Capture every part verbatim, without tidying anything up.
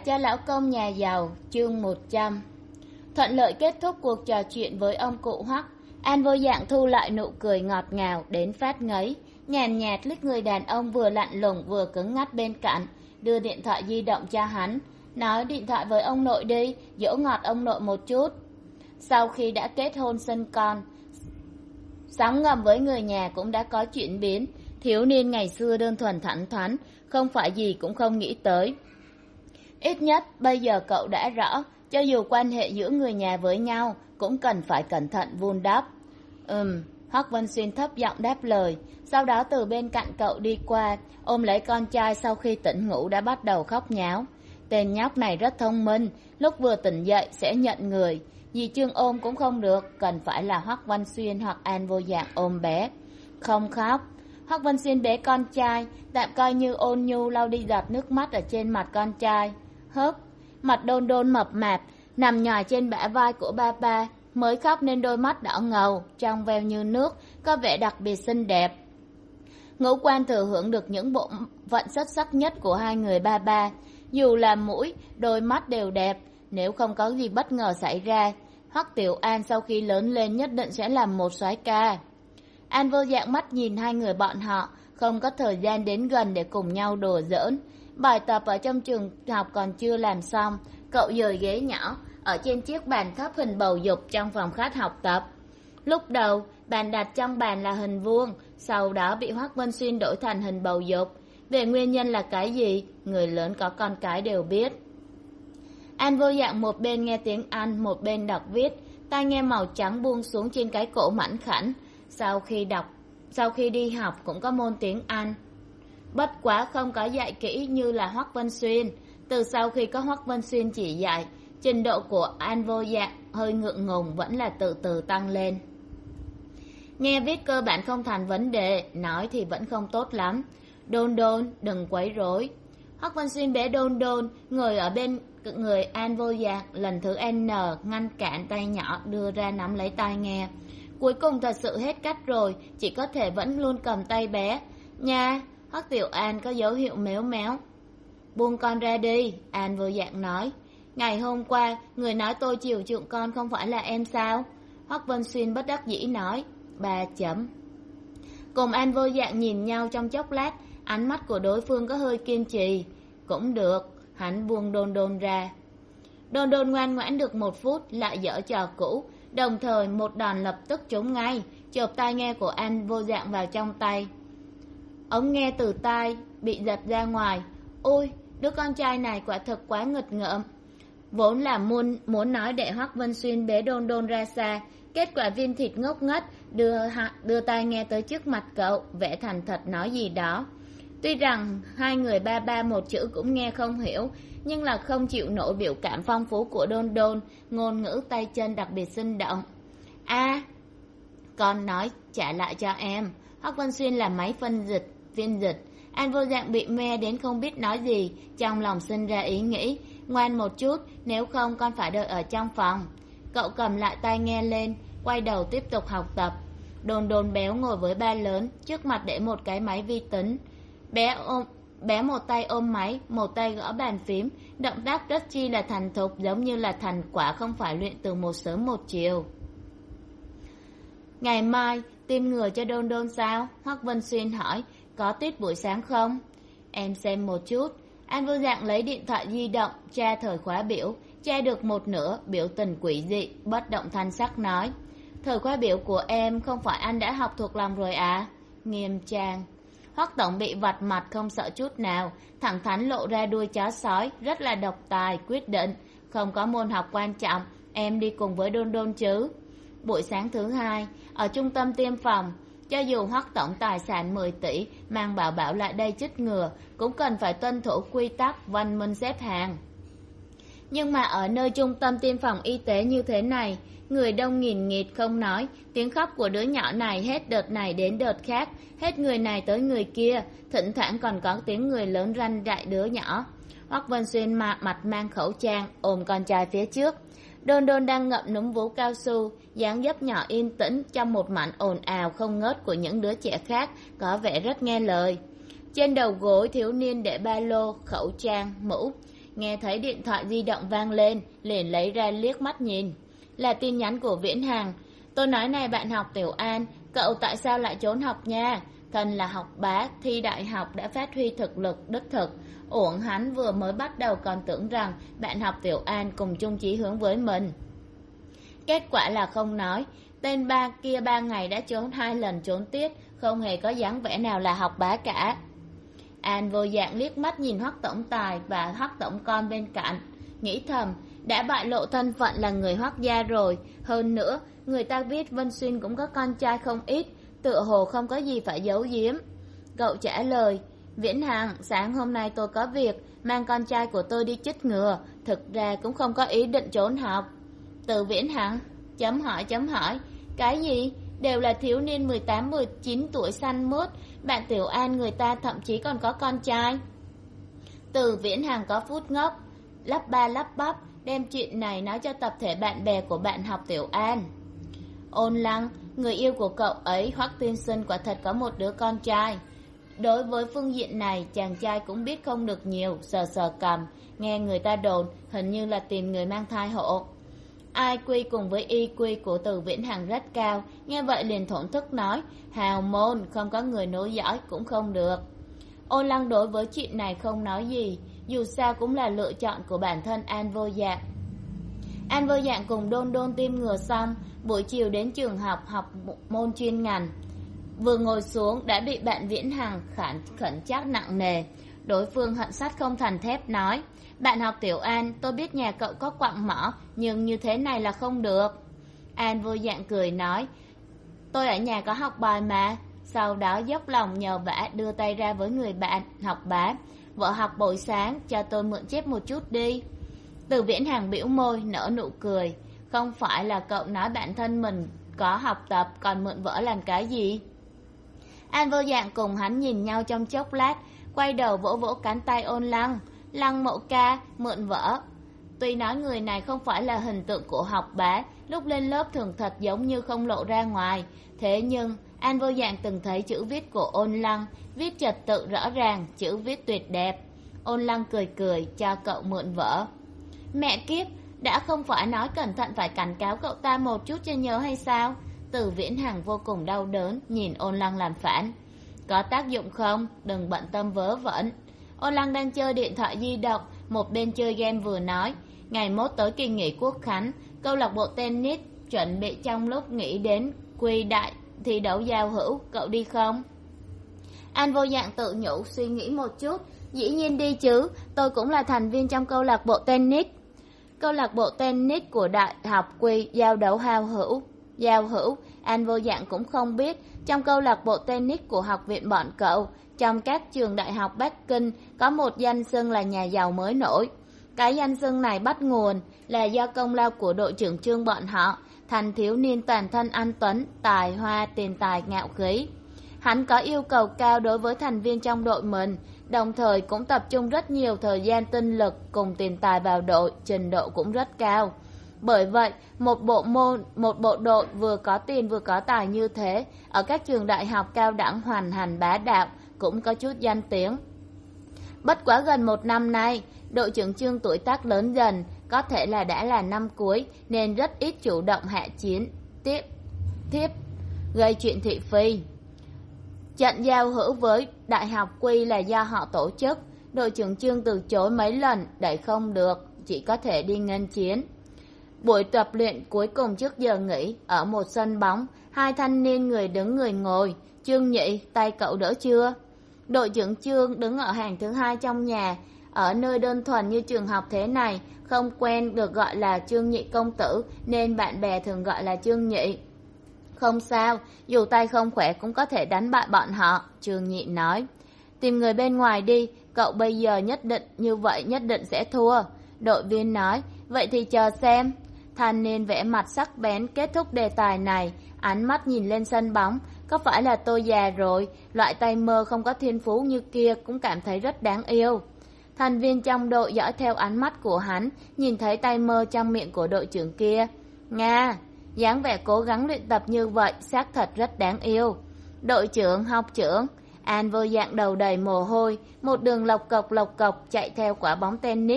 cho lão công nhà giàu, chương một trăm. Thuận lợi kết thúc cuộc trò chuyện với ông cụ Hoắc, An vô dạng thu lại nụ cười ngọt ngào đến phát ngấy, nhàn nhạt liếc người đàn ông vừa lạnh lùng vừa cứng ngắt bên cạnh, đưa điện thoại di động cho hắn, nói điện thoại với ông nội đi, dỗ ngọt ông nội một chút. Sau khi đã kết hôn sinh con, sóng ngầm với người nhà cũng đã có chuyển biến. Thiếu niên ngày xưa đơn thuần thẳng thắn, không phải gì cũng không nghĩ tới. Ít nhất bây giờ cậu đã rõ, cho dù quan hệ giữa người nhà với nhau cũng cần phải cẩn thận vun đắp. Ừm, Hoắc Vân Xuyên thấp giọng đáp lời, sau đó từ bên cạnh cậu đi qua, ôm lấy con trai sau khi tỉnh ngủ đã bắt đầu khóc nháo. Tên nhóc này rất thông minh, lúc vừa tỉnh dậy sẽ nhận người. Dì Trương ôm cũng không được, cần phải là Hoắc Vân Xuyên hoặc An vô dạng ôm bé. Không khóc. Hoắc Vân Xuyên bế con trai, tạm coi như ôn nhu lau đi giọt nước mắt ở trên mặt con trai. Hớp, mặt đôn đôn mập mạp, nằm nhòi trên bả vai của ba ba, mới khóc nên đôi mắt đỏ ngầu, trong veo như nước, có vẻ đặc biệt xinh đẹp. Ngũ Quan thừa hưởng được những bộ phận xuất sắc nhất của hai người ba ba, dù là mũi, đôi mắt đều đẹp, nếu không có gì bất ngờ xảy ra, Hoắc Tiểu An sau khi lớn lên nhất định sẽ làm một soái ca. An vô dạng mắt nhìn hai người bọn họ, không có thời gian đến gần để cùng nhau đùa giỡn. Bài tập ở trong trường học còn chưa làm xong, cậu dời ghế nhỏ ở trên chiếc bàn thấp hình bầu dục trong phòng khách học tập. Lúc đầu, bàn đặt trong bàn là hình vuông, sau đó bị Hoắc Vân Xuyên đổi thành hình bầu dục. Về nguyên nhân là cái gì, người lớn có con cái đều biết. An vô dạng một bên nghe tiếng Anh, một bên đọc viết, tai nghe màu trắng buông xuống trên cái cổ mảnh khảnh. Sau khi đọc, sau khi đi học cũng có môn tiếng Anh. Bất quá không có dạy kỹ như là Hoắc Vân Xuyên. Từ sau khi có Hoắc Vân Xuyên chỉ dạy, trình độ của An vô dạng hơi ngượng ngùng vẫn là từ từ tăng lên. Nghe viết cơ bản không thành vấn đề, nói thì vẫn không tốt lắm. Đôn đôn, đừng quấy rối. Hoắc Vân Xuyên bế đôn đôn, ngồi ở bên người An vô dạng, lần thứ N ngăn cản tay nhỏ đưa ra nắm lấy tai nghe. Cuối cùng thật sự hết cách rồi, chỉ có thể vẫn luôn cầm tay bé. Nha, Hoắc Tiểu An có dấu hiệu méo méo. Buông con ra đi, An vô dạng nói. Ngày hôm qua, người nói tôi chiều chuộng con không phải là em sao? Hoắc Vân Xuyên bất đắc dĩ nói. Ba chấm. Cùng An vô dạng nhìn nhau trong chốc lát, ánh mắt của đối phương có hơi kiên trì. Cũng được, hắn buông đôn đôn ra. Đôn đôn ngoan ngoãn được một phút, lại dở trò cũ. Đồng thời một đòn lập tức trúng ngay, chộp tai nghe của An vô dạng vào trong tay. Ống nghe từ tai bị giật ra ngoài. Ôi, đứa con trai này quả thực quá nghịch ngợm. Vốn là muốn, muốn nói để Hoắc Vân Xuyên bế đôn đôn ra xa, kết quả viên thịt ngốc nghếch đưa, đưa tai nghe tới trước mặt cậu, vẽ thành thật nói gì đó. Tuy rằng hai người ba ba một chữ cũng nghe không hiểu, nhưng là không chịu nổi biểu cảm phong phú của đôn đôn, ngôn ngữ tay chân đặc biệt sinh động. A, à, con nói trả lại cho em. Hoắc Vân Xuyên là máy phân dịch, phiên dịch. An vô dạng bị mê đến không biết nói gì, trong lòng sinh ra ý nghĩ, ngoan một chút, nếu không con phải đợi ở trong phòng. Cậu cầm lại tai nghe lên, quay đầu tiếp tục học tập. Đôn đôn béo ngồi với ba lớn, trước mặt để một cái máy vi tính. Bé ôm Bé một tay ôm máy, một tay gõ bàn phím, động tác rất chi là thành thục, giống như là thành quả không phải luyện từ một sớm một chiều. Ngày mai, tiêm ngừa cho đôn đôn sao? Hoắc Vân Xuyên hỏi, có tiết buổi sáng không? Em xem một chút. An vô dạng lấy điện thoại di động, tra thời khóa biểu, tra được một nửa, biểu tình quỷ dị, bất động thanh sắc nói. Thời khóa biểu của em không phải anh đã học thuộc lòng rồi à? Nghiêm trang. Hoắc tổng bị vặt mặt không sợ chút nào, thẳng thắn lộ ra đuôi chó sói, rất là độc tài, quyết định. Không có môn học quan trọng, em đi cùng với đôn đôn chứ. Buổi sáng thứ hai, ở trung tâm tiêm phòng, cho dù Hoắc tổng tài sản mười tỷ, mang bảo bảo lại đây chích ngừa, cũng cần phải tuân thủ quy tắc, văn minh xếp hàng. Nhưng mà ở nơi trung tâm tiêm phòng y tế như thế này, người đông nghìn nghịt không nói, tiếng khóc của đứa nhỏ này hết đợt này đến đợt khác, hết người này tới người kia, thỉnh thoảng còn có tiếng người lớn răn rạy đứa nhỏ. Hoắc Vân Xuyên mặt, mặt mang khẩu trang, ôm con trai phía trước. Đôn đôn đang ngậm núm vú cao su, dáng dấp nhỏ yên tĩnh trong một mảnh ồn ào không ngớt của những đứa trẻ khác, có vẻ rất nghe lời. Trên đầu gối thiếu niên để ba lô, khẩu trang, mũ. nghe thấy điện thoại di động vang lên, liền lấy ra liếc mắt nhìn. Là tin nhắn của Viễn Hằng. Tôi nói này bạn học Tiểu An, cậu tại sao lại trốn học nha? Thân là học bá, thi đại học đã phát huy thực lực đích thực. Uổng hắn vừa mới bắt đầu còn tưởng rằng bạn học Tiểu An cùng chung chí hướng với mình. Kết quả là không nói. Tên ba kia ba ngày đã trốn hai lần trốn tiết, không hề có dáng vẻ nào là học bá cả. An vô dạng liếc mắt nhìn Hoắc tổng tài và Hoắc tổng con bên cạnh, nghĩ thầm, đã bại lộ thân phận là người Hoắc gia rồi. Hơn nữa, người ta biết Vân Xuyên cũng có con trai không ít, tựa hồ không có gì phải giấu giếm. Cậu trả lời, Viễn Hằng, sáng hôm nay tôi có việc, mang con trai của tôi đi chích ngừa, thực ra cũng không có ý định trốn học. Từ Viễn Hằng, chấm hỏi chấm hỏi, cái gì? Đều là thiếu niên mười tám mười chín tuổi xanh mướt, bạn Tiểu An người ta thậm chí còn có con trai. Từ Viễn Hằng có phút ngốc, lắp ba lắp bắp, đem chuyện này nói cho tập thể bạn bè của bạn học Tiểu An. Ôn Lăng, người yêu của cậu ấy, Hoắc tiên sinh quả thật có một đứa con trai. Đối với phương diện này, chàng trai cũng biết không được nhiều, sờ sờ cầm, nghe người ta đồn, hình như là tìm người mang thai hộ. I Q cùng với I Q của Từ Viễn Hằng rất cao, nghe vậy liền thổn thức nói, hào môn, không có người nối dõi cũng không được. Ôn Lăng đối với chuyện này không nói gì, dù sao cũng là lựa chọn của bản thân An Vô Dạng. An Vô Dạng cùng Đôn Đôn tiêm ngừa xong, buổi chiều đến trường học học môn chuyên ngành. Vừa ngồi xuống đã bị bạn Viễn Hằng khẩn khẩn trách nặng nề. Đối phương hận sắt không thành thép nói, bạn học Tiểu An, tôi biết nhà cậu có quặng mỏ, nhưng như thế này là không được. An Vô Dạng cười nói, tôi ở nhà có học bài mà. Sau đó dốc lòng nhờ vả đưa tay ra với người bạn học bá, vợ học buổi sáng, cho tôi mượn chép một chút đi. Từ Viễn Hằng bĩu môi nở nụ cười, không phải là cậu nói bản thân mình có học tập, còn mượn vợ làm cái gì? An Vô Dạng cùng hắn nhìn nhau trong chốc lát, quay đầu vỗ vỗ cánh tay Ôn Lăng, Lăng Mộ ca, mượn vợ. Tuy nói người này không phải là hình tượng của học bá, lúc lên lớp thường thật giống như không lộ ra ngoài, thế nhưng An Vô Dạng từng thấy chữ viết của Ôn Lăng, viết trật tự rõ ràng, chữ viết tuyệt đẹp. Ôn Lăng cười cười, cho cậu mượn vợ. Mẹ kiếp, đã không phải nói cẩn thận phải cảnh cáo cậu ta một chút cho nhớ hay sao? Từ Viễn Hằng vô cùng đau đớn, nhìn Ôn Lăng làm phản. Có tác dụng không? Đừng bận tâm vớ vẩn. Ôn Lăng đang chơi điện thoại di động, một bên chơi game vừa nói, ngày mốt tới kỳ nghỉ quốc khánh, câu lạc bộ tennis chuẩn bị trong lúc nghĩ đến quy đại thi đấu giao hữu, cậu đi không? An Vô Dạng tự nhủ suy nghĩ một chút, dĩ nhiên đi chứ, tôi cũng là thành viên trong câu lạc bộ tennis. Câu lạc bộ tennis của đại học Quy giao đấu giao hữu, giao hữu, An Vô Dạng cũng không biết. Trong câu lạc bộ tennis của học viện bọn cậu, trong các trường đại học Bắc Kinh có một danh xưng là nhà giàu mới nổi. Cái danh xưng này bắt nguồn là do công lao của đội trưởng Trương bọn họ, thành thiếu niên toàn thân anh tuấn, tài hoa, tiền tài ngạo khí. Hắn có yêu cầu cao đối với thành viên trong đội mình, đồng thời cũng tập trung rất nhiều thời gian tinh lực cùng tiền tài vào đội, trình độ cũng rất cao. Bởi vậy, một bộ môn, một bộ đội vừa có tiền vừa có tài như thế, ở các trường đại học cao đẳng hoành hành bá đạo, cũng có chút danh tiếng. Bất quá gần một năm nay, đội trưởng Trương tuổi tác lớn dần, có thể là đã là năm cuối, nên rất ít chủ động hạ chiến, tiếp, tiếp, gây chuyện thị phi. Trận giao hữu với đại học Quy là do họ tổ chức, đội trưởng Trương từ chối mấy lần, đẩy không được, chỉ có thể đi nghênh chiến. Buổi tập luyện cuối cùng trước giờ nghỉ, ở một sân bóng, hai thanh niên người đứng người ngồi, Trương Nhị, tay cậu đỡ chưa? Đội trưởng Trương đứng ở hàng thứ hai trong nhà, ở nơi đơn thuần như trường học thế này, không quen được gọi là Trương Nhị công tử, nên bạn bè thường gọi là Trương Nhị. Không sao, dù tay không khỏe cũng có thể đánh bại bọn họ, Trương Nhị nói. Tìm người bên ngoài đi, cậu bây giờ nhất định như vậy nhất định sẽ thua. Đội viên nói, vậy thì chờ xem. Thanh niên vẽ mặt sắc bén kết thúc đề tài này, ánh mắt nhìn lên sân bóng. Có phải là tôi già rồi, loại tay mơ không có thiên phú như kia cũng cảm thấy rất đáng yêu. Thành viên trong đội dõi theo ánh mắt của hắn, nhìn thấy tay mơ trong miệng của đội trưởng kia. Nga, dáng vẻ cố gắng luyện tập như vậy, xác thật rất đáng yêu. Đội trưởng, học trưởng. An Vô Dạng đầu đầy mồ hôi, một đường lộc cộc lộc cộc chạy theo quả bóng tennis,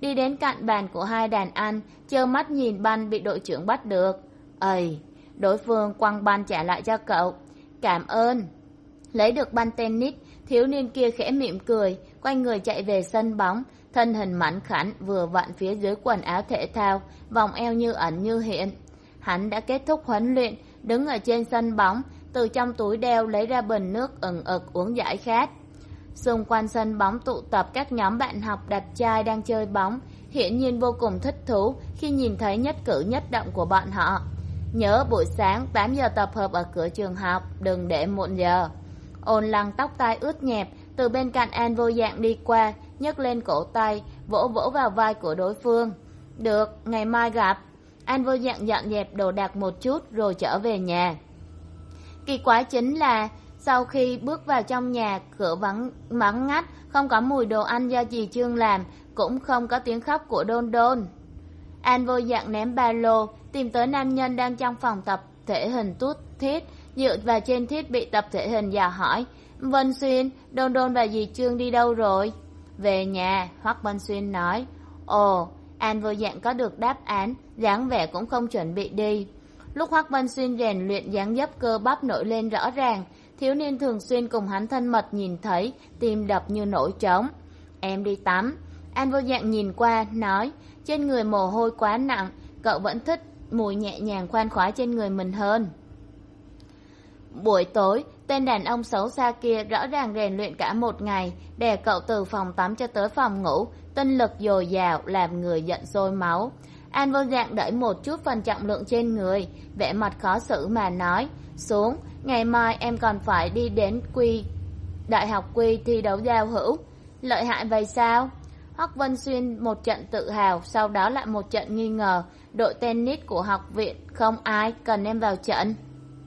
đi đến cạnh bàn của hai đàn anh, trơ mắt nhìn banh bị đội trưởng bắt được. Ầy, đối phương quăng banh trả lại cho cậu. Cảm ơn. Lấy được banh tennis, thiếu niên kia khẽ mỉm cười, quay người chạy về sân bóng, thân hình mảnh khảnh vừa vặn phía dưới quần áo thể thao, vòng eo như ẩn như hiện. Hắn đã kết thúc huấn luyện, đứng ở trên sân bóng, từ trong túi đeo lấy ra bình nước ừng ực uống giải khát. Xung quanh sân bóng tụ tập các nhóm bạn học đẹp trai đang chơi bóng, hiển nhiên vô cùng thích thú khi nhìn thấy nhất cử nhất động của bọn họ. Nhớ buổi sáng tám giờ tập hợp ở cửa trường học, đừng để muộn giờ. Ôn Lăng tóc tai ướt nhẹp, từ bên cạnh An Vô Dạng đi qua, nhấc lên cổ tay, vỗ vỗ vào vai của đối phương. Được, ngày mai gặp. An Vô Dạng dọn dẹp đồ đạc một chút rồi trở về nhà. Kỳ quái chính là sau khi bước vào trong nhà, cửa vắng vắng ngắt, không có mùi đồ ăn do dì Trương làm, cũng không có tiếng khóc của Đôn Đôn. An Vô Dạng ném ba lô, tìm tới nam nhân đang trong phòng tập thể hình tút thít, dựa vào trên thiết bị tập thể hình dò hỏi. Vân Xuyên, Đôn Đôn và dì Trương đi đâu rồi? Về nhà, Hoắc Vân Xuyên nói. Ồ, An Vô Dạng có được đáp án, dáng vẻ cũng không chuẩn bị đi. Lúc Hoắc Vân Xuyên rèn luyện dáng dấp cơ bắp nổi lên rõ ràng, thiếu niên thường xuyên cùng hắn thân mật nhìn thấy, tim đập như nổi trống. Em đi tắm. An Vô Dạng nhìn qua, nói, trên người mồ hôi quá nặng, cậu vẫn thích mùi nhẹ nhàng khoan khoái trên người mình hơn. Buổi tối, tên đàn ông xấu xa kia rõ ràng rèn luyện cả một ngày, đè cậu từ phòng tắm cho tới phòng ngủ, tinh lực dồi dào làm người giận sôi máu. An Vô Dạng đẩy một chút phần trọng lượng trên người, vẻ mặt khó xử mà nói, xuống, ngày mai em còn phải đi đến quy đại học quy thi đấu giao hữu. Lợi hại vậy sao? Hoắc Vân Xuyên một trận tự hào, sau đó lại một trận nghi ngờ, đội tennis của học viện không ai cần em vào trận.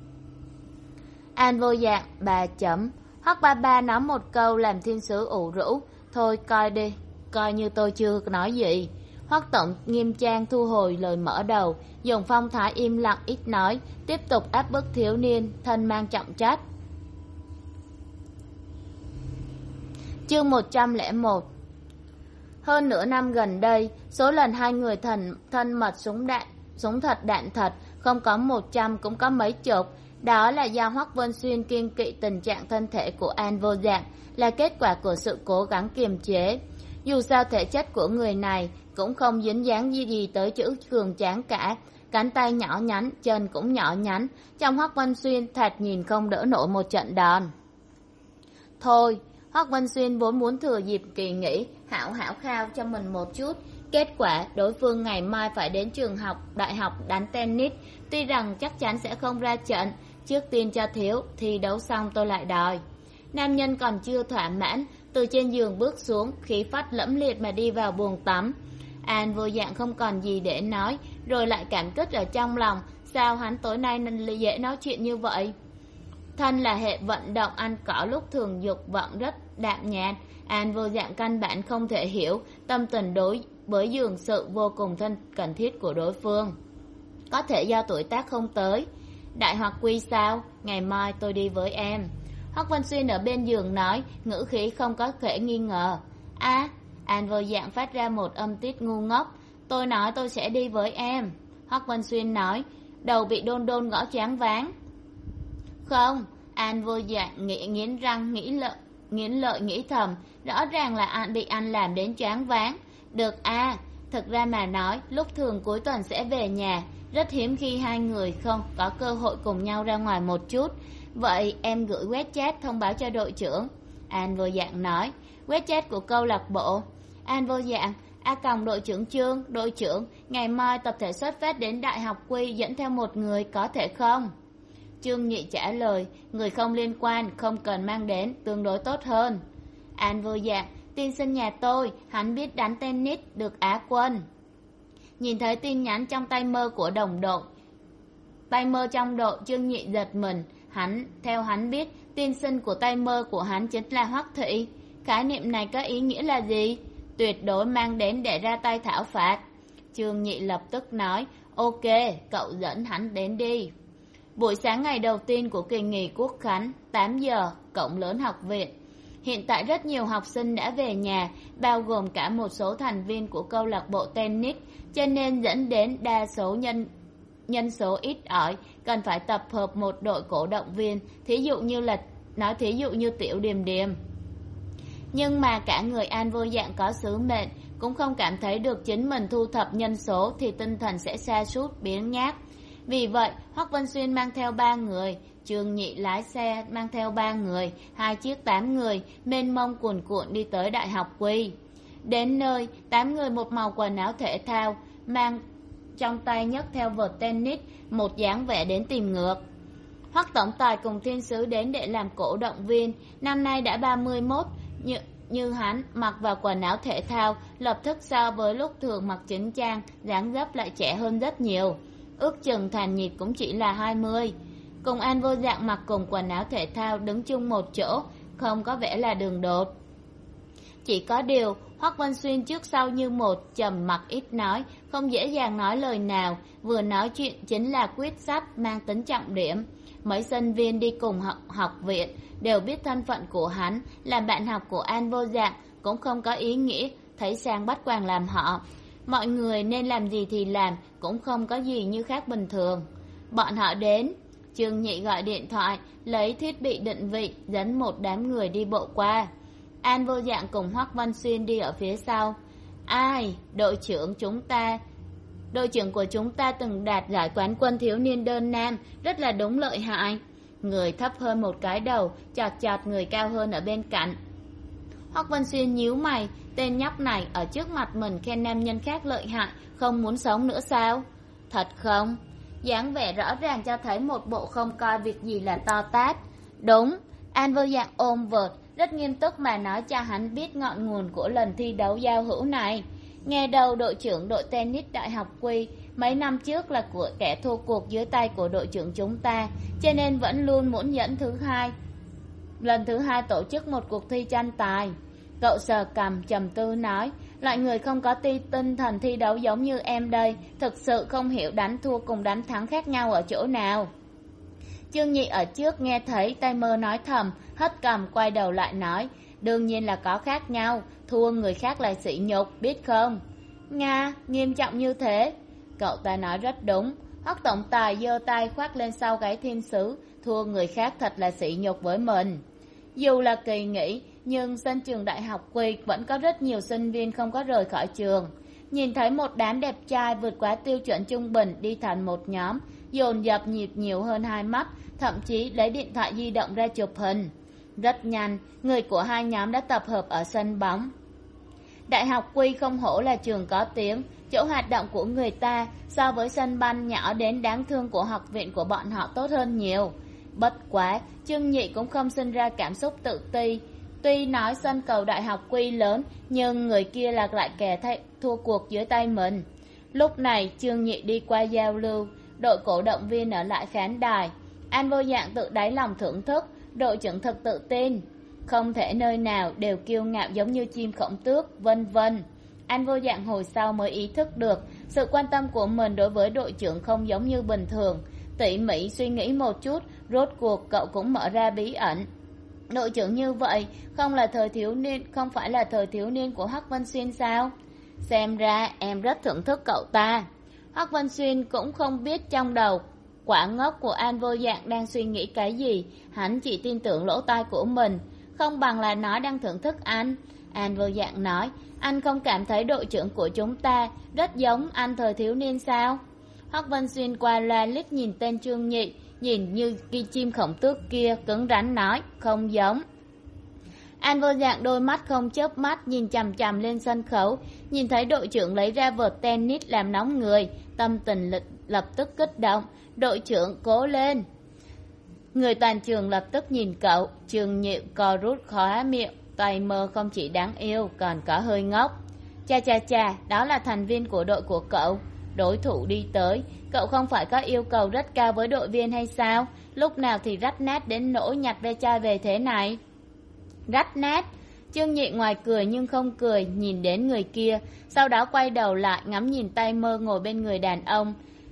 An Vô Dạng, bà chấm. Hoắc ba ba nói một câu làm thiên sứ ủ rũ, thôi coi đi, coi như tôi chưa nói gì. Hoắc tổng nghiêm trang thu hồi lời mở đầu, dùng phong thái im lặng ít nói, tiếp tục áp bức thiếu niên, thân mang trọng trách. Chương một trăm lẻ một. Hơn nửa năm gần đây, số lần hai người thần thân mật súng đạn, súng thật đạn thật, không có một trăm cũng có mấy chục. Đó là do Hoắc Vân Xuyên kiêng kỵ tình trạng thân thể của An Vô Dạng, là kết quả của sự cố gắng kiềm chế. Dù sao thể chất của người này cũng không dính dáng gì, gì tới chữ cường tráng cả, cánh tay nhỏ nhắn, chân cũng nhỏ nhắn, trong Hoắc Vân Xuyên thật nhìn không đỡ nổi một trận đòn. Thôi, Hoắc Vân Xuyên vốn muốn thừa dịp kỳ nghỉ hảo hảo khao cho mình một chút, kết quả đối phương ngày mai phải đến trường học đại học đánh tennis, tuy rằng chắc chắn sẽ không ra trận, trước tiên cho thiếu, thi đấu xong tôi lại đòi. Nam nhân còn chưa thỏa mãn, từ trên giường bước xuống, khí phách lẫm liệt mà đi vào buồng tắm. An Vô Dạng không còn gì để nói, rồi lại cảm kích ở trong lòng, sao hắn tối nay dễ nói chuyện như vậy. Thân là hệ vận động ăn cỏ, lúc thường dục vọng rất đạm nhạt, An Vô Dạng căn bản không thể hiểu tâm tình đối với giường sự vô cùng thân cần thiết của đối phương. Có thể do tuổi tác không tới. Đại học quy sao? Ngày mai tôi đi với em. Hoắc Vân Xuyên ở bên giường nói, ngữ khí không có thể nghi ngờ. À, An Vô Dạng phát ra một âm tiết ngu ngốc. Tôi nói tôi sẽ đi với em. Hoắc Vân Xuyên nói, đầu bị Đôn Đôn gõ choáng váng. Không, An Vô Dạng nghĩ nghiến răng nghĩ lợi, nghiến lợi nghĩ thầm, rõ ràng là anh bị anh làm đến choáng váng. Được à, thực ra mà nói, lúc thường cuối tuần sẽ về nhà, rất hiếm khi hai người không có cơ hội cùng nhau ra ngoài một chút. Vậy em gửi web chat thông báo cho đội trưởng. An Vô Dạng nói, web chat của câu lạc bộ. An Vô Dạng, a còng đội trưởng Trương, đội trưởng, ngày mai tập thể xuất phát đến đại học quy dẫn theo một người có thể không? Trương Nhị trả lời, người không liên quan, không cần mang đến, tương đối tốt hơn. An Vô Dạng, tiên sinh nhà tôi, hắn biết đánh tennis, được Á quân. Nhìn thấy tin nhắn trong tay mơ của đồng đội, tay mơ trong đội, Trương Nhị giật mình. Hắn, theo hắn biết, tiên sinh của tay mơ của hắn chính là Hoắc Thị. Khái niệm này có ý nghĩa là gì? Tuyệt đối mang đến để ra tay thảo phạt. Trương Nhị lập tức nói, ok, cậu dẫn hắn đến đi. Buổi sáng ngày đầu tiên của kỳ nghỉ quốc khánh, tám giờ, cổng lớn học viện. Hiện tại rất nhiều học sinh đã về nhà, bao gồm cả một số thành viên của câu lạc bộ tennis, cho nên dẫn đến đa số nhân nhân số ít ỏi, cần phải tập hợp một đội cổ động viên, thí dụ như là nói thí dụ như Tiểu Điềm Điềm. Nhưng mà cả người An Vô Dạng có sứ mệnh, cũng không cảm thấy được chính mình thu thập nhân số thì tinh thần sẽ sa sút biếng nhác. Vì vậy, Hoắc Vân Xuyên mang theo ba người, Trương Nhị lái xe mang theo ba người, hai chiếc tám người, mênh mông cuồn cuộn đi tới Đại học Quy. Đến nơi, tám người một màu quần áo thể thao, mang trong tay nhấc theo vợt tennis, một dáng vẻ đến tìm ngược. Hoắc tổng tài cùng thiên sứ đến để làm cổ động viên, năm nay đã ba mươi mốt, như, như hắn mặc vào quần áo thể thao, lập tức so với lúc thường mặc chính trang, dáng dấp lại trẻ hơn rất nhiều. Ước chừng Thản Nhiệt cũng chỉ là hai mươi. Cùng An Vô Dạng mặc cùng quần áo thể thao đứng chung một chỗ, không có vẻ là đường đột. Chỉ có điều, Hoắc Vân Xuyên trước sau như một, trầm mặc ít nói, không dễ dàng nói lời nào, vừa nói chuyện chính là quyết sách mang tính trọng điểm. Mấy sinh viên đi cùng học, học viện đều biết thân phận của hắn, làm bạn học của An Vô Dạng, cũng không có ý nghĩa thấy sang bắt quàng làm họ. Mọi người nên làm gì thì làm, cũng không có gì như khác bình thường. Bọn họ đến, Trương Nhị gọi điện thoại, lấy thiết bị định vị, dẫn một đám người đi bộ qua. An Vô Dạng cùng Hoắc Vân Xuyên đi ở phía sau. Ai? Đội trưởng chúng ta. Đội trưởng của chúng ta từng đạt giải quán quân thiếu niên đơn nam, rất là đúng lợi hại. Người thấp hơn một cái đầu, chọt chọt người cao hơn ở bên cạnh. Hoắc Vân Xuyên nhíu mày, tên nhóc này ở trước mặt mình khen nam nhân khác lợi hại, không muốn sống nữa sao? Thật không? Dáng vẻ rõ ràng cho thấy một bộ không coi việc gì là to tát. Đúng, An Vô Dạng ôm vợt, rất nghiêm túc mà nói cho hắn biết ngọn nguồn của lần thi đấu giao hữu này. Nghe đầu đội trưởng đội tennis Đại học Quy mấy năm trước là của kẻ thua cuộc dưới tay của đội trưởng chúng ta, cho nên vẫn luôn muốn dẫn thứ hai. Lần thứ hai tổ chức một cuộc thi tranh tài. Cậu sờ cằm trầm tư nói, loại người không có ti tinh thần thi đấu giống như em đây, thực sự không hiểu đánh thua cùng đánh thắng khác nhau ở chỗ nào. Trương Nhị ở trước nghe thấy tay mơ nói thầm, hất cằm quay đầu lại nói, đương nhiên là có khác nhau, thua người khác là sỉ nhục, biết không? Nga, nghiêm trọng như thế. Cậu ta nói rất đúng. Hoắc tổng tài giơ tay khoác lên sau gáy thiên sứ, thua người khác thật là sỉ nhục với mình. Dù là kỳ nghỉ, nhưng sân trường Đại học Quy vẫn có rất nhiều sinh viên không có rời khỏi trường. Nhìn thấy một đám đẹp trai vượt quá tiêu chuẩn trung bình đi thành một nhóm, dồn dập nhịp nhiều hơn hai mắt, thậm chí lấy điện thoại di động ra chụp hình. Rất nhanh, người của hai nhóm đã tập hợp ở sân bóng. Đại học Quy không hổ là trường có tiếng, chỗ hoạt động của người ta so với sân banh nhỏ đến đáng thương của học viện của bọn họ tốt hơn nhiều. Bất quá, Trương Nhị cũng không sinh ra cảm xúc tự ti. Tuy nói sân cầu Đại học Quy lớn, nhưng người kia là lại kẻ thay, thua cuộc dưới tay mình. Lúc này, Trương Nhị đi qua giao lưu, đội cổ động viên ở lại khán đài. An Vô Dạng tự đáy lòng thưởng thức, đội trưởng thật tự tin. Không thể nơi nào đều kiêu ngạo giống như chim khổng tước, vân vân. An Vô Dạng hồi sau mới ý thức được, sự quan tâm của mình đối với đội trưởng không giống như bình thường. Tỉ mỉ suy nghĩ một chút, rốt cuộc cậu cũng mở ra bí ẩn. Đội trưởng như vậy, không là thời thiếu niên, không phải là thời thiếu niên của Hoắc Vân Xuyên sao? Xem ra em rất thưởng thức cậu ta. Hoắc Vân Xuyên cũng không biết trong đầu quả ngốc của An Vô Dạng đang suy nghĩ cái gì, hắn chỉ tin tưởng lỗ tai của mình, không bằng là nói đang thưởng thức anh. An Vô Dạng nói, anh không cảm thấy đội trưởng của chúng ta rất giống anh thời thiếu niên sao? Hoắc Vân Xuyên qua loa liếc nhìn tên Trương Nhị, nhìn như cái chim khổng tước kia, cứng rắn nói, không giống. An Vô Dạng đôi mắt không chớp mắt nhìn chằm chằm lên sân khấu, nhìn thấy đội trưởng lấy ra vợt tennis làm nóng người, tâm tình lập tức kích động. Đội trưởng cố lên. Người toàn trường lập tức nhìn cậu. Trương Nhị co rút khóe miệng, tay mơ không chỉ đáng yêu còn có hơi ngốc. Cha cha cha, đó là thành viên của đội của cậu. Đối thủ đi tới, cậu không phải có yêu cầu rất cao với đội viên hay sao? Lúc nào thì rách nát đến nỗi nhặt ve chai về thế này? Rách nát. Trương Nhị ngoài cười nhưng không cười, nhìn đến người kia, sau đó quay đầu lại ngắm nhìn tay mơ ngồi bên người đàn ông.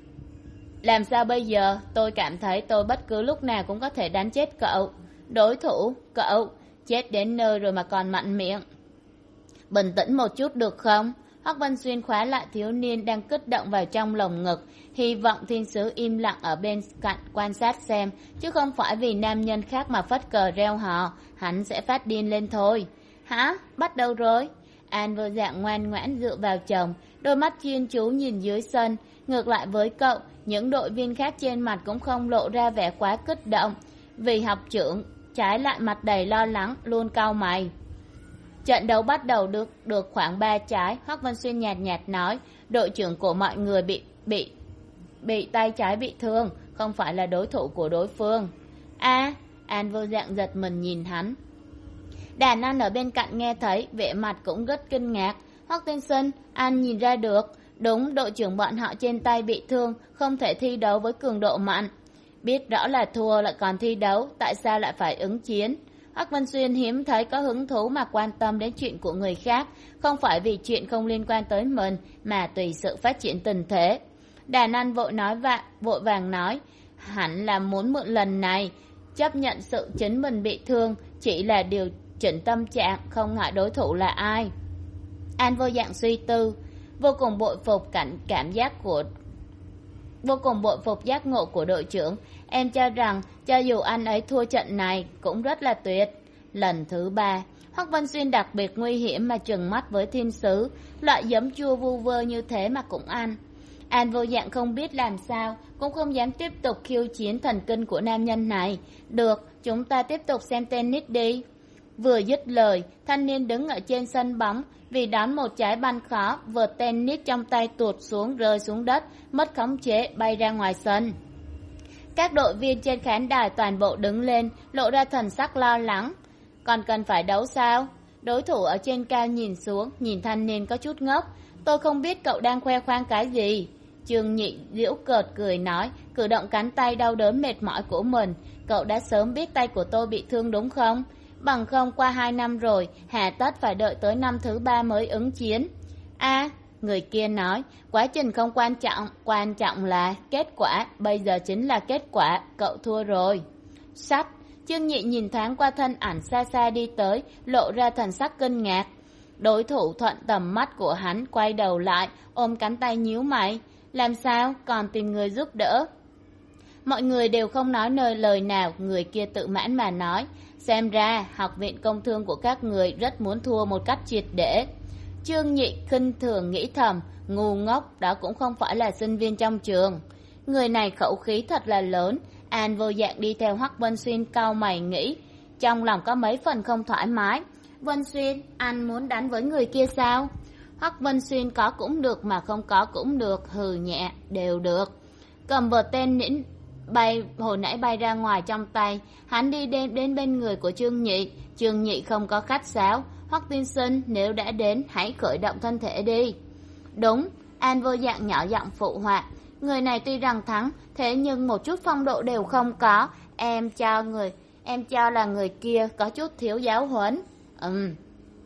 Làm sao bây giờ? Tôi cảm thấy tôi bất cứ lúc nào cũng có thể đánh chết cậu. Đối thủ, cậu. Chết đến nơi rồi mà còn mặn miệng. Bình tĩnh một chút được không? Hoắc Vân Xuyên khóa lại thiếu niên đang kích động vào trong lồng ngực, hy vọng thiên sứ im lặng ở bên cạnh quan sát xem, chứ không phải vì nam nhân khác mà phất cờ reo hò, hắn sẽ phát điên lên thôi. Hả? Bắt đầu rồi? An vô dạng ngoan ngoãn dựa vào chồng, đôi mắt chuyên chú nhìn dưới sân. Ngược lại với cậu, những đội viên khác trên mặt cũng không lộ ra vẻ quá kích động, vì học trưởng trái lại mặt đầy lo lắng, luôn cau mày. Trận đấu bắt đầu được được khoảng ba trái, Hoắc Vân Xuyên nhạt nhạt nói, đội trưởng của mọi người bị bị bị tay trái bị thương, không phải là đối thủ của đối phương. A, à, An vô dạng giật mình nhìn hắn. Đàn An ở bên cạnh nghe thấy, vẻ mặt cũng rất kinh ngạc. Hoắc tiên sinh, An nhìn ra được, đúng, đội trưởng bọn họ trên tay bị thương, không thể thi đấu với cường độ mạnh. Biết rõ là thua lại còn thi đấu, tại sao lại phải ứng chiến? Hoắc Vân Xuyên hiếm thấy có hứng thú mà quan tâm đến chuyện của người khác, không phải vì chuyện không liên quan tới mình, mà tùy sự phát triển tình thế. Đàn An vội nói vạ, vội vàng nói, hẳn là muốn mượn lần này, chấp nhận sự chính mình bị thương, chỉ là điều chỉnh tâm trạng, không ngại đối thủ là ai. An vô dạng suy tư, vô cùng bội phục cảnh cảm giác của vô cùng bội phục giác ngộ của đội trưởng. Em cho rằng cho dù anh ấy thua trận này cũng rất là tuyệt. Lần thứ ba, Hoắc Vân Xuyên đặc biệt nguy hiểm mà trừng mắt với thiên sứ, loại giấm chua vu vơ như thế mà cũng ăn. An vô dạng không biết làm sao, cũng không dám tiếp tục khiêu chiến thần kinh của nam nhân này. Được, chúng ta tiếp tục xem tennis đi. Vừa dứt lời, thanh niên đứng ở trên sân bóng, vì đón một trái banh khó, vợt tennis trong tay tuột xuống rơi xuống đất, mất khống chế bay ra ngoài sân. Các đội viên trên khán đài toàn bộ đứng lên, lộ ra thần sắc lo lắng. Còn cần phải đấu sao? Đối thủ ở trên cao nhìn xuống, nhìn thanh niên có chút ngốc. Tôi không biết cậu đang khoe khoang cái gì. Trương Nhị giễu cợt cười nói, cử động cánh tay đau đớn mệt mỏi của mình. Cậu đã sớm biết tay của tôi bị thương đúng không? Bằng không qua hai năm rồi, hà tất phải đợi tới năm thứ ba mới ứng chiến. A, à, người kia nói, quá trình không quan trọng, quan trọng là kết quả, bây giờ chính là kết quả, cậu thua rồi. Sách, Trương Nhị nhìn thoáng qua thân ảnh xa xa đi tới, lộ ra thần sắc kinh ngạc. Đối thủ thuận tầm mắt của hắn, quay đầu lại, ôm cánh tay nhíu mày. Làm sao, còn tìm người giúp đỡ? Mọi người đều không nói nơi lời nào, người kia tự mãn mà nói. Xem ra, học viện công thương của các người rất muốn thua một cách triệt để. Trương Nhị khinh thường nghĩ thầm, ngu ngốc, đó cũng không phải là sinh viên trong trường. Người này khẩu khí thật là lớn. An vô dạng đi theo Hoắc Vân Xuyên cau mày nghĩ, trong lòng có mấy phần không thoải mái. Vân Xuyên, anh muốn đánh với người kia sao? Hoắc Vân Xuyên có cũng được mà không có cũng được, hừ nhẹ, đều được. Cầm vợt tennis bay hồi nãy bay ra ngoài trong tay, hắn đi đến, đến bên người của Trương Nhị. Trương Nhị không có khách sáo, Hoắc tiên sinh, nếu đã đến hãy khởi động thân thể đi. Đúng, An vô dạng nhỏ giọng phụ họa. Người này tuy rằng thắng, thế nhưng một chút phong độ đều không có. Em cho người, em cho là người kia có chút thiếu giáo huấn. Ừm.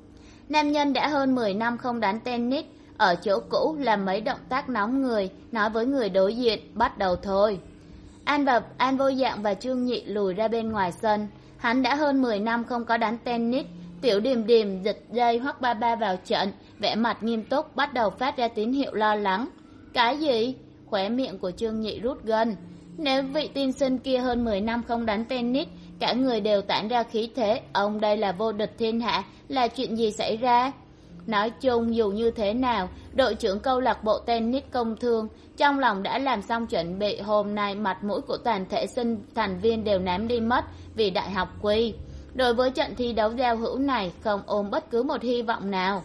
Nam nhân đã hơn mười năm không đánh tennis, ở chỗ cũ làm mấy động tác nóng người, nói với người đối diện, bắt đầu thôi. An và An vô dạng và Trương Nhị lùi ra bên ngoài sân. Hắn đã hơn mười năm không có đánh tennis. Tiểu Điềm Điềm giật dây Hoắc ba ba vào trận, vẻ mặt nghiêm túc, bắt đầu phát ra tín hiệu lo lắng. Cái gì? Khóe miệng của Trương Nhị rút gần. Nếu vị tiên sinh kia hơn mười năm không đánh tennis, cả người đều tản ra khí thế, ông đây là vô địch thiên hạ, là chuyện gì xảy ra? Nói chung dù như thế nào, đội trưởng câu lạc bộ tennis công thương trong lòng đã làm xong chuẩn bị, hôm nay mặt mũi của toàn thể sinh thành viên đều ném đi mất vì đại học quy. Đối với trận thi đấu giao hữu này không ôm bất cứ một hy vọng nào.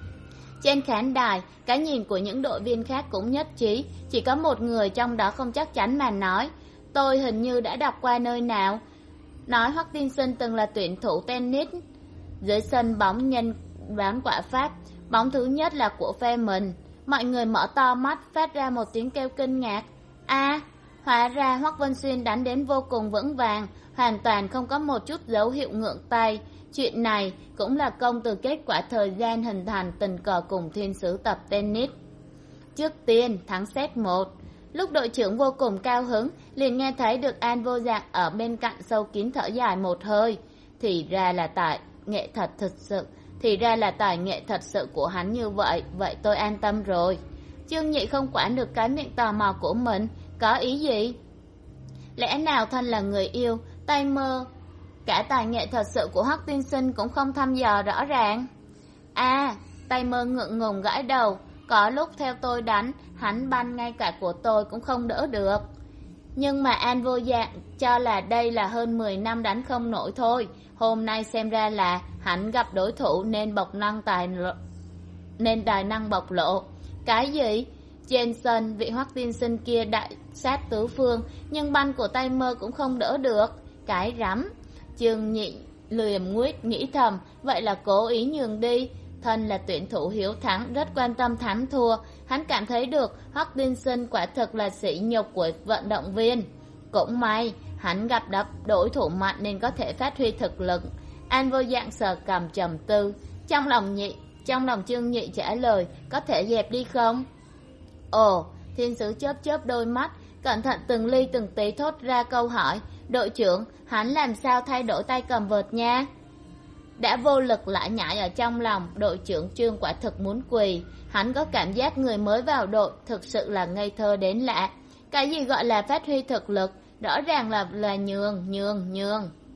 Trên khán đài, cái nhìn của những đội viên khác cũng nhất trí, chỉ có một người trong đó không chắc chắn mà nói, tôi hình như đã đọc qua nơi nào, nói Hoắc tiên sinh từng là tuyển thủ tennis. Dưới sân bóng nhân bán quả pháp, bóng thứ nhất là của phe mình. Mọi người mở to mắt, phát ra một tiếng kêu kinh ngạc. A, à, hóa ra Hoắc Vân Xuyên đánh đến vô cùng vững vàng, hoàn toàn không có một chút dấu hiệu ngượng tay. Chuyện này cũng là công từ kết quả thời gian hình thành tình cờ cùng thiên sứ tập tennis. Trước tiên thắng set một. Lúc đội trưởng vô cùng cao hứng, liền nghe thấy được An vô dạng ở bên cạnh sâu kín thở dài một hơi. Thì ra là tại nghệ thuật thật sự, thì ra là tài nghệ thật sự của hắn như vậy, vậy tôi an tâm rồi. Trương Nhị không quản được cái miệng tò mò của mình, có ý gì? Lẽ nào thân là người yêu, tay mơ, cả tài nghệ thật sự của Hoắc tiên sinh cũng không thăm dò rõ ràng? À, tay mơ ngượng ngùng gãi đầu, có lúc theo tôi đánh, hắn banh ngay cả của tôi cũng không đỡ được. Nhưng mà An vô dạng cho là đây là hơn mười năm đánh không nổi thôi. Hôm nay xem ra là hắn gặp đối thủ nên bộc năng tài lộ, nên tài năng bộc lộ. Cái gì? Trên sân, vị Hoắc tiên sinh kia đại sát tứ phương, nhưng banh của tay mơ cũng không đỡ được. Cái rắm. Trương Nhị liềm nguyết nghĩ thầm, vậy là cố ý nhường đi. Thân là tuyển thủ hiếu thắng, rất quan tâm thắng thua. Hắn cảm thấy được Hoắc tiên sinh quả thực là sỉ nhục của vận động viên. Cũng may hắn gặp đập đối thủ mạnh nên có thể phát huy thực lực. An vô dạng sờ cầm trầm tư. Trong lòng nhị Trong lòng Trương Nhị trả lời, có thể dẹp đi không? Ồ, thiên sứ chớp chớp đôi mắt, cẩn thận từng ly từng tí thốt ra câu hỏi. Đội trưởng, hắn làm sao thay đổi tay cầm vợt nha? Đã vô lực lại nhảy ở trong lòng, đội trưởng Trương quả thực muốn quỳ. Hắn có cảm giác người mới vào đội thực sự là ngây thơ đến lạ. Cái gì gọi là phát huy thực lực? Rõ ràng là là nhường, nhường, nhường.